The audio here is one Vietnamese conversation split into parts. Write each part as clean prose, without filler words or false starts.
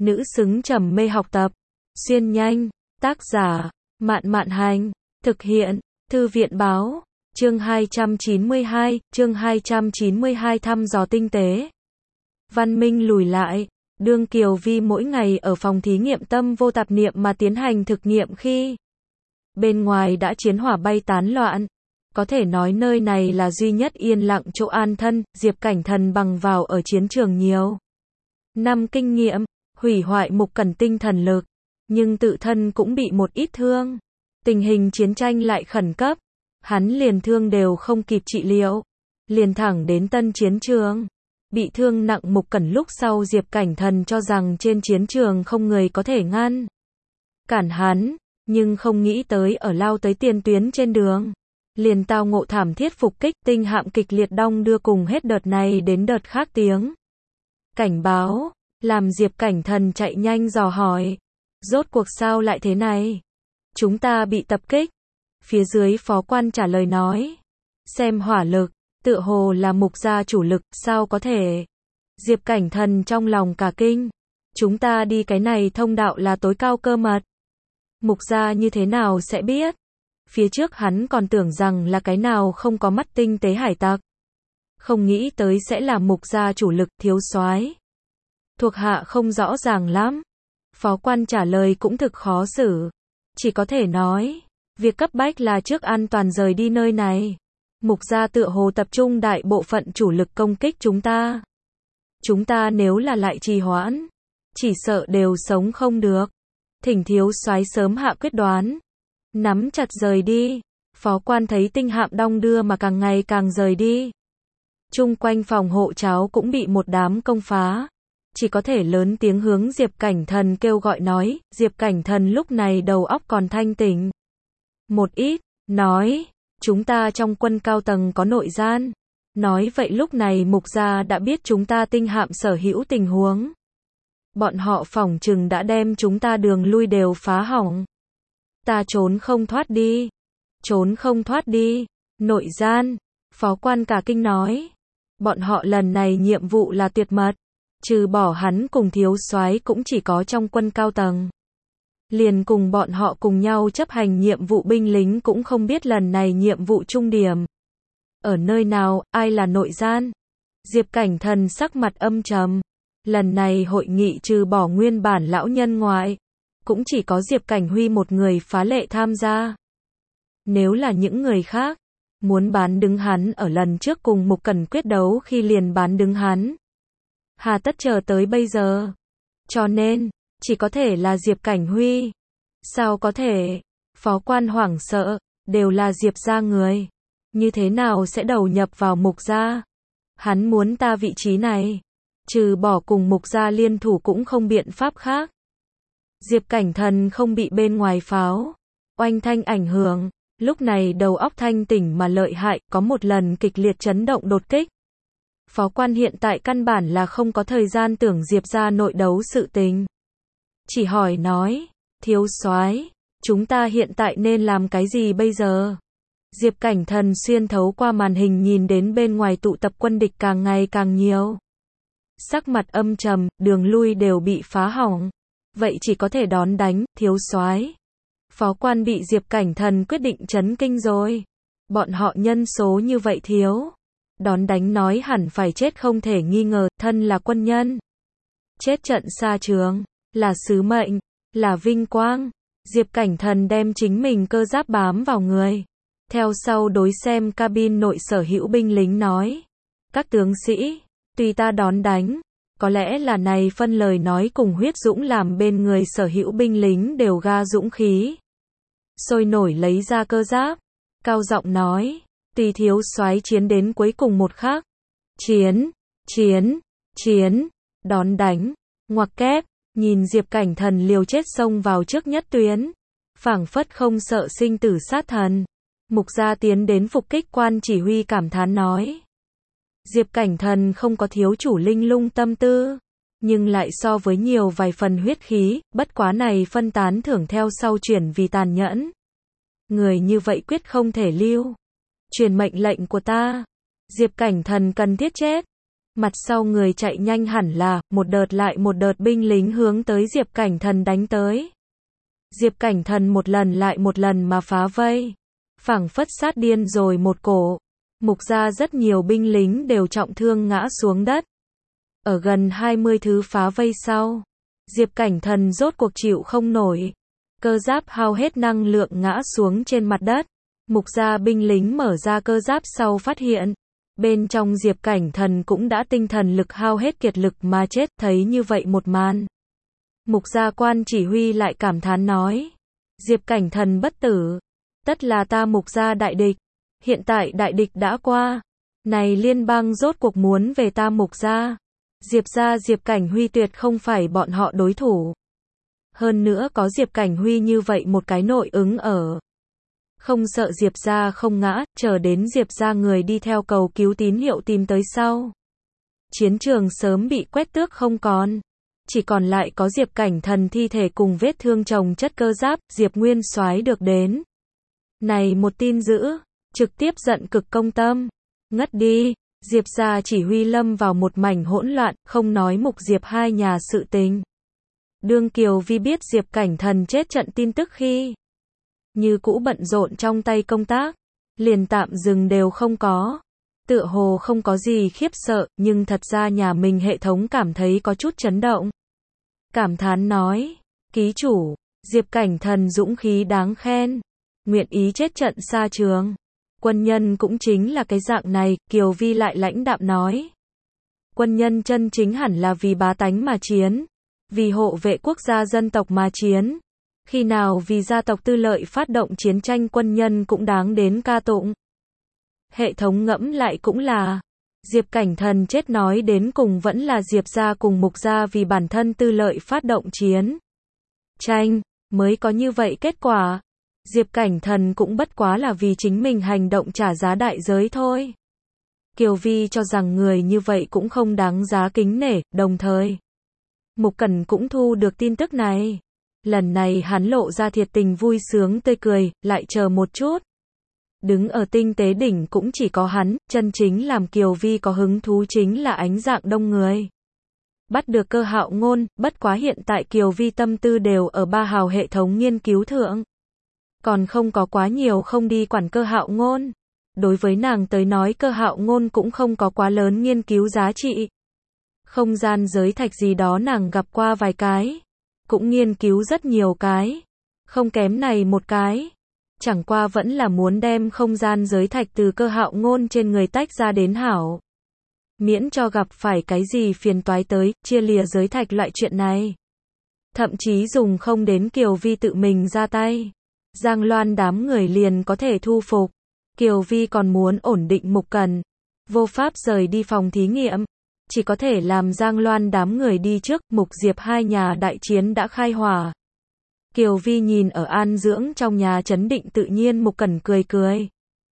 nữ xứng trầm mê học tập. Xuyên nhanh, tác giả, Mạn Mạn Hành, thực hiện, Thư viện Báo, chương 292 thăm dò tinh tế. Văn minh lùi lại, đương Kiều Vi mỗi ngày ở phòng thí nghiệm tâm vô tạp niệm mà tiến hành thực nghiệm khi bên ngoài đã chiến hỏa bay tán loạn. Có thể nói nơi này là duy nhất yên lặng chỗ an thân, Diệp Cảnh Thần bằng vào ở chiến trường nhiều năm kinh nghiệm, hủy hoại Mục Cẩn tinh thần lực, nhưng tự thân cũng bị một ít thương. Tình hình chiến tranh lại khẩn cấp, hắn liền thương đều không kịp trị liệu, liền thẳng đến tân chiến trường. Bị thương nặng Mục Cẩn lúc sau Diệp Cảnh Thần cho rằng trên chiến trường không người có thể ngăn cản hắn, nhưng không nghĩ tới ở lao tới tiền tuyến trên đường, liền tao ngộ thảm thiết phục kích, tinh hạm kịch liệt đong đưa cùng hết đợt này đến đợt khác tiếng cảnh báo, làm Diệp Cảnh Thần chạy nhanh dò hỏi, rốt cuộc sao lại thế này? Chúng ta bị tập kích. Phía dưới phó quan trả lời nói, xem hỏa lực, tựa hồ là Mục gia chủ lực, sao có thể? Diệp Cảnh Thần trong lòng cả kinh, chúng ta đi cái này thông đạo là tối cao cơ mật. Mục gia như thế nào sẽ biết? Phía trước hắn còn tưởng rằng là cái nào không có mắt tinh tế hải tặc. Không nghĩ tới sẽ là Mục gia chủ lực, thiếu soái. Thuộc hạ không rõ ràng lắm. Phó quan trả lời cũng thực khó xử. Chỉ có thể nói, việc cấp bách là trước an toàn rời đi nơi này. Mục gia tựa hồ tập trung đại bộ phận chủ lực công kích chúng ta. Chúng ta nếu là lại trì hoãn, chỉ sợ đều sống không được. Thỉnh thiếu soái sớm hạ quyết đoán. Nắm chặt rời đi. Phó quan thấy tinh hạm đong đưa mà càng ngày càng rời đi. Chung quanh phòng hộ cháo cũng bị một đám công phá. Chỉ có thể lớn tiếng hướng Diệp Cảnh Thần kêu gọi nói, Diệp Cảnh Thần lúc này đầu óc còn thanh tỉnh. Một ít, nói, chúng ta trong quân cao tầng có nội gian. Nói vậy lúc này Mục gia đã biết chúng ta tinh hạm sở hữu tình huống. Bọn họ phỏng chừng đã đem chúng ta đường lui đều phá hỏng. Ta trốn không thoát đi. Trốn không thoát đi. Nội gian. Phó quan cả kinh nói. Bọn họ lần này nhiệm vụ là tuyệt mật. Trừ bỏ hắn cùng thiếu soái cũng chỉ có trong quân cao tầng. Liền cùng bọn họ cùng nhau chấp hành nhiệm vụ binh lính cũng không biết lần này nhiệm vụ trung điểm. Ở nơi nào, ai là nội gian? Diệp Cảnh Thần sắc mặt âm trầm. Lần này hội nghị trừ bỏ nguyên bản lão nhân ngoại, cũng chỉ có Diệp Cảnh Huy một người phá lệ tham gia. Nếu là những người khác, muốn bán đứng hắn ở lần trước cùng Mục Cẩn quyết đấu khi liền bán đứng hắn. Hà tất chờ tới bây giờ. Cho nên, chỉ có thể là Diệp Cảnh Huy. Sao có thể? Phó quan hoảng sợ, đều là Diệp gia người. Như thế nào sẽ đầu nhập vào Mục gia? Hắn muốn ta vị trí này. Trừ bỏ cùng Mục gia liên thủ cũng không biện pháp khác. Diệp Cảnh Thần không bị bên ngoài pháo oanh thanh ảnh hưởng, lúc này đầu óc thanh tỉnh mà lợi hại, có một lần kịch liệt chấn động đột kích. Phó quan hiện tại căn bản là không có thời gian tưởng Diệp gia nội đấu sự tình. Chỉ hỏi nói, thiếu soái, chúng ta hiện tại nên làm cái gì bây giờ? Diệp Cảnh Thần xuyên thấu qua màn hình nhìn đến bên ngoài tụ tập quân địch càng ngày càng nhiều. Sắc mặt âm trầm, đường lui đều bị phá hỏng. Vậy chỉ có thể đón đánh, thiếu soái. Phó quan bị Diệp Cảnh Thần quyết định chấn kinh rồi. Bọn họ nhân số như vậy thiếu. Đón đánh nói hẳn phải chết không thể nghi ngờ, thân là quân nhân. Chết trận xa trường, là sứ mệnh, là vinh quang. Diệp Cảnh Thần đem chính mình cơ giáp bám vào người. Theo sau đối xem cabin nội sở hữu binh lính nói. Các tướng sĩ, tùy ta đón đánh. Có lẽ là này phân lời nói cùng huyết dũng làm bên người sở hữu binh lính đều ga dũng khí. Sôi nổi lấy ra cơ giáp. Cao giọng nói. Tùy thiếu soái chiến đến cuối cùng một khắc. Chiến, chiến, chiến, đón đánh, ngoặc kép, nhìn Diệp Cảnh Thần liều chết xông vào trước nhất tuyến. Phảng phất không sợ sinh tử sát thần. Mục gia tiến đến phục kích quan chỉ huy cảm thán nói. Diệp Cảnh Thần không có thiếu chủ linh lung tâm tư, nhưng lại so với nhiều vài phần huyết khí, bất quá này phân tán thưởng theo sau chuyển vì tàn nhẫn. Người như vậy quyết không thể lưu. Truyền mệnh lệnh của ta. Diệp Cảnh Thần cần thiết chết. Mặt sau người chạy nhanh hẳn là, một đợt lại một đợt binh lính hướng tới Diệp Cảnh Thần đánh tới. Diệp Cảnh Thần một lần lại một lần mà phá vây. Phảng phất sát điên rồi một cổ. Mục gia rất nhiều binh lính đều trọng thương ngã xuống đất. Ở gần 20 thứ phá vây sau, Diệp Cảnh Thần rốt cuộc chịu không nổi. Cơ giáp hao hết năng lượng ngã xuống trên mặt đất. Mục gia binh lính mở ra cơ giáp sau phát hiện. Bên trong Diệp Cảnh Thần cũng đã tinh thần lực hao hết kiệt lực mà chết, thấy như vậy một màn. Mục gia quan chỉ huy lại cảm thán nói. Diệp Cảnh Thần bất tử. Tất là ta Mục gia đại địch. Hiện tại đại địch đã qua. Này liên bang rốt cuộc muốn về ta Mục gia. Diệp gia Diệp Cảnh Huy tuyệt không phải bọn họ đối thủ. Hơn nữa có Diệp Cảnh Huy như vậy một cái nội ứng ở. Không sợ Diệp gia không ngã, chờ đến Diệp gia người đi theo cầu cứu tín hiệu tìm tới sau. Chiến trường sớm bị quét tước không còn. Chỉ còn lại có Diệp Cảnh Thần thi thể cùng vết thương chồng chất cơ giáp, Diệp Nguyên Soái được đến. Này một tin dữ, trực tiếp giận cực công tâm. Ngất đi, Diệp gia chỉ huy lâm vào một mảnh hỗn loạn, không nói Mục Diệp hai nhà sự tình. Đương Kiều Vi biết Diệp Cảnh Thần chết trận tin tức khi như cũ bận rộn trong tay công tác, liền tạm dừng đều không có. Tựa hồ không có gì khiếp sợ, nhưng thật ra nhà mình hệ thống cảm thấy có chút chấn động. Cảm thán nói, ký chủ, Diệp Cảnh Thần dũng khí đáng khen, nguyện ý chết trận xa trường. Quân nhân cũng chính là cái dạng này, Kiều Vi lại lãnh đạm nói. Quân nhân chân chính hẳn là vì bá tánh mà chiến, vì hộ vệ quốc gia dân tộc mà chiến. Khi nào vì gia tộc tư lợi phát động chiến tranh quân nhân cũng đáng đến ca tụng. Hệ thống ngẫm lại cũng là, Diệp Cảnh Thần chết nói đến cùng vẫn là Diệp gia cùng Mục gia vì bản thân tư lợi phát động chiến tranh, mới có như vậy kết quả. Diệp Cảnh Thần cũng bất quá là vì chính mình hành động trả giá đại giới thôi. Kiều Vi cho rằng người như vậy cũng không đáng giá kính nể, đồng thời Mục Cẩn cũng thu được tin tức này. Lần này hắn lộ ra thiệt tình vui sướng tươi cười, lại chờ một chút. Đứng ở tinh tế đỉnh cũng chỉ có hắn, chân chính làm Kiều Vi có hứng thú chính là ánh dạng đông người. Bắt được Cơ Hạo Ngôn, bất quá hiện tại Kiều Vi tâm tư đều ở 3 hào hệ thống nghiên cứu thượng. Còn không có quá nhiều không đi quản Cơ Hạo Ngôn. Đối với nàng tới nói Cơ Hạo Ngôn cũng không có quá lớn nghiên cứu giá trị. Không gian giới thạch gì đó nàng gặp qua vài cái. Cũng nghiên cứu rất nhiều cái. Không kém này một cái. Chẳng qua vẫn là muốn đem không gian giới thạch từ Cơ Hạo Ngôn trên người tách ra đến hảo. Miễn cho gặp phải cái gì phiền toái tới, chia lìa giới thạch loại chuyện này. Thậm chí dùng không đến Kiều Vi tự mình ra tay. Giang Loan đám người liền có thể thu phục. Kiều Vi còn muốn ổn định Mục Cẩn. Vô pháp rời đi phòng thí nghiệm. Chỉ có thể làm Giang Loan đám người đi trước, Mục Diệp hai nhà đại chiến đã khai hỏa. Kiều Vi nhìn ở an dưỡng trong nhà trấn định tự nhiên Mục Cẩn cười cười.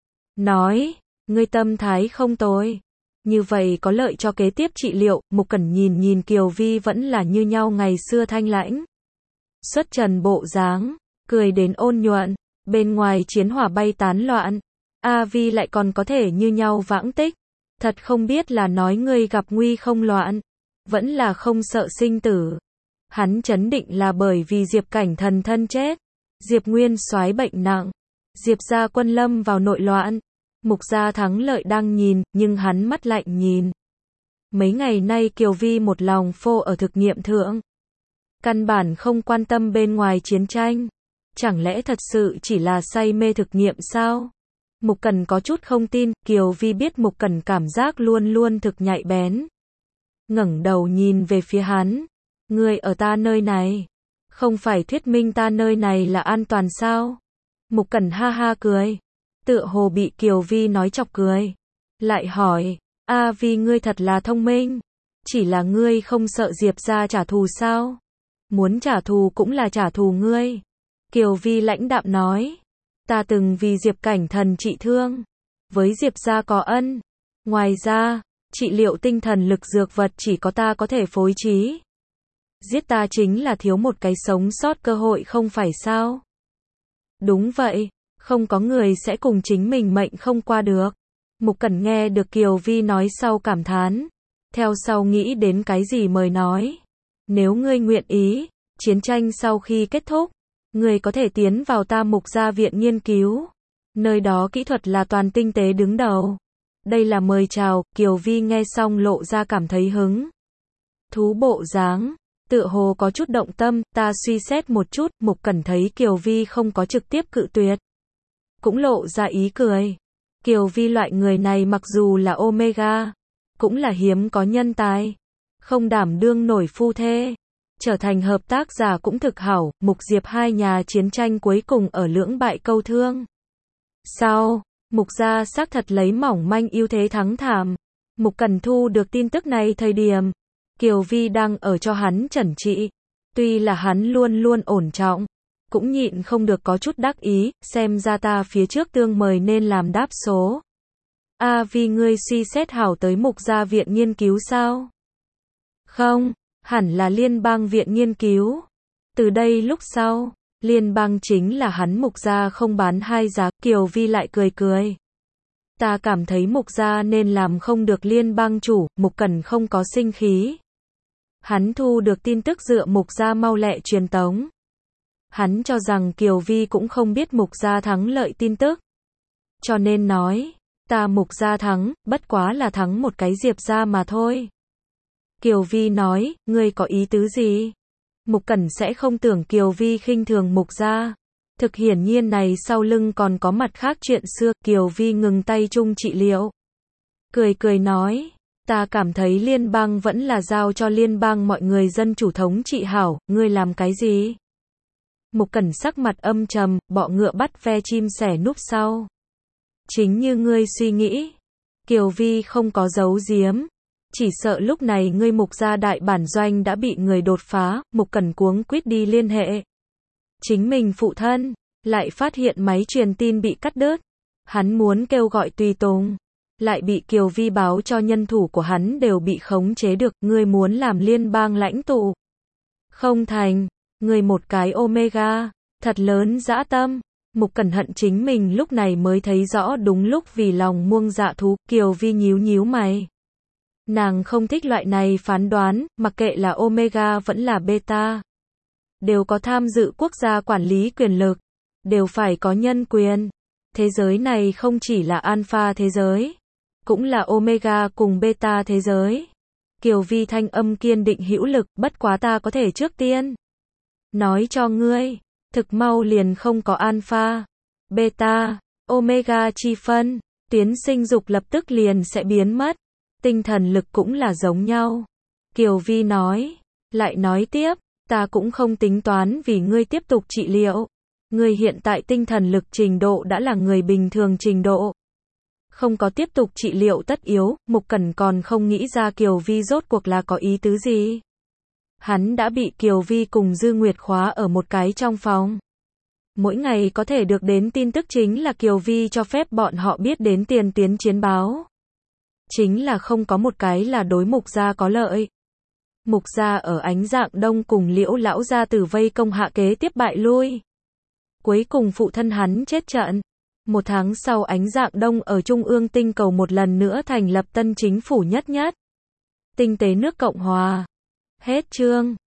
Nói, ngươi tâm thái không tồi. Như vậy có lợi cho kế tiếp trị liệu, Mục Cẩn nhìn Kiều Vi vẫn là như nhau ngày xưa thanh lãnh. Xuất trần bộ dáng, cười đến ôn nhuận, bên ngoài chiến hỏa bay tán loạn. A Vi lại còn có thể như nhau vãng tích. Thật không biết là nói ngươi gặp nguy không loạn, vẫn là không sợ sinh tử. Hắn chấn định là bởi vì Diệp Cảnh Thần thân chết, Diệp Nguyên Soái bệnh nặng, Diệp gia quân lâm vào nội loạn, Mục gia thắng lợi đang nhìn, nhưng hắn mắt lạnh nhìn. Mấy ngày nay Kiều Vi một lòng phô ở thực nghiệm thượng, căn bản không quan tâm bên ngoài chiến tranh. Chẳng lẽ thật sự chỉ là say mê thực nghiệm sao? Mục Cẩn có chút không tin, Kiều Vi biết Mục Cẩn cảm giác luôn luôn thực nhạy bén. Ngẩng đầu nhìn về phía hắn. Ngươi ở ta nơi này. Không phải thuyết minh ta nơi này là an toàn sao? Mục Cẩn ha ha cười. Tựa hồ bị Kiều Vi nói chọc cười. Lại hỏi, A Vi ngươi thật là thông minh. Chỉ là ngươi không sợ Diệp gia trả thù sao? Muốn trả thù cũng là trả thù ngươi. Kiều Vi lãnh đạm nói. Ta từng vì Diệp Cảnh Thần trị thương. Với Diệp gia có ân. Ngoài ra, trị liệu tinh thần lực dược vật chỉ có ta có thể phối trí. Giết ta chính là thiếu một cái sống sót cơ hội không phải sao? Đúng vậy, không có người sẽ cùng chính mình mệnh không qua được. Mục Cẩn nghe được Kiều Vi nói sau cảm thán. theo sau nghĩ đến cái gì mới nói. Nếu ngươi nguyện ý, chiến tranh sau khi kết thúc, ngươi có thể tiến vào ta Mục gia viện nghiên cứu. Nơi đó kỹ thuật là toàn tinh tế đứng đầu. Đây là mời chào, Kiều Vi nghe xong lộ ra cảm thấy hứng thú bộ dáng, tựa hồ có chút động tâm, ta suy xét một chút, Mục Cẩn thấy Kiều Vi không có trực tiếp cự tuyệt, cũng lộ ra ý cười. Kiều Vi loại người này mặc dù là Omega, cũng là hiếm có nhân tài, không đảm đương nổi phu thê, trở thành hợp tác giả cũng thực hảo. Mục Diệp hai nhà chiến tranh cuối cùng ở lưỡng bại câu thương. Sau, Mục gia xác thật lấy mỏng manh ưu thế thắng thảm. Mục Cẩn thu được tin tức này thời điểm, Kiều Vi đang ở cho hắn chẩn trị. Tuy là hắn luôn luôn ổn trọng, cũng nhịn không được có chút đắc ý, xem ra ta phía trước tương mời nên làm đáp số. Vi ngươi suy xét hảo tới Mục gia viện nghiên cứu sao? Không, hẳn là liên bang viện nghiên cứu. Từ đây lúc sau, liên bang chính là hắn Mục gia không bán hai giá. Kiều Vi lại cười cười. Ta cảm thấy Mục gia nên làm không được liên bang chủ. Mục Cẩn không có sinh khí. Hắn thu được tin tức dựa Mục gia mau lẹ truyền tống. Hắn cho rằng Kiều Vi cũng không biết Mục gia thắng lợi tin tức. Cho nên nói, ta Mục gia thắng, bất quá là thắng một cái Diệp gia mà thôi. Kiều Vi nói, ngươi có ý tứ gì? Mục Cẩn sẽ không tưởng Kiều Vi khinh thường Mục gia. Thực hiển nhiên này sau lưng còn có mặt khác chuyện xưa. Kiều Vi ngừng tay chung trị liệu. Cười cười nói, ta cảm thấy liên bang vẫn là giao cho liên bang mọi người dân chủ thống trị hảo, ngươi làm cái gì? Mục Cẩn sắc mặt âm trầm, bọ ngựa bắt ve chim sẻ núp sau. Chính như ngươi suy nghĩ. Kiều Vi không có giấu giếm. Chỉ sợ lúc này ngươi Mục gia đại bản doanh đã bị người đột phá. Mục Cẩn cuống quýt đi liên hệ. Chính mình phụ thân, lại phát hiện máy truyền tin bị cắt đứt. Hắn muốn kêu gọi tùy tùng, lại bị Kiều Vi báo cho nhân thủ của hắn đều bị khống chế được. Ngươi muốn làm liên bang lãnh tụ? Không thành, ngươi một cái Omega, thật lớn dã tâm. Mục Cẩn hận chính mình lúc này mới thấy rõ đúng lúc vì lòng muông dạ thú. Kiều Vi nhíu nhíu mày. Nàng không thích loại này phán đoán, mặc kệ là Omega vẫn là Beta. Đều có tham dự quốc gia quản lý quyền lực, đều phải có nhân quyền. Thế giới này không chỉ là Alpha thế giới, cũng là Omega cùng Beta thế giới. Kiều Vi thanh âm kiên định hữu lực, bất quá ta có thể trước tiên nói cho ngươi, thực mau liền không có Alpha, Beta, Omega chi phân, tuyến sinh dục lập tức liền sẽ biến mất. Tinh thần lực cũng là giống nhau. Kiều Vi nói, lại nói tiếp, ta cũng không tính toán vì ngươi tiếp tục trị liệu. Ngươi hiện tại tinh thần lực trình độ đã là người bình thường trình độ. Không có tiếp tục trị liệu tất yếu. Mục Cẩn còn không nghĩ ra Kiều Vi rốt cuộc là có ý tứ gì. Hắn đã bị Kiều Vi cùng Dư Nguyệt khóa ở một cái trong phòng. Mỗi ngày có thể được đến tin tức chính là Kiều Vi cho phép bọn họ biết đến tiền tuyến chiến báo. Chính là không có một cái là đối Mục gia có lợi. Mục gia ở Ánh Dạng Đông cùng Liễu lão gia tử vây công hạ kế tiếp bại lui. Cuối cùng phụ thân hắn chết trận. Một tháng sau Ánh Dạng Đông ở Trung ương tinh cầu một lần nữa thành lập tân chính phủ nhất nhất. Tinh tế nước Cộng Hòa. Hết chương.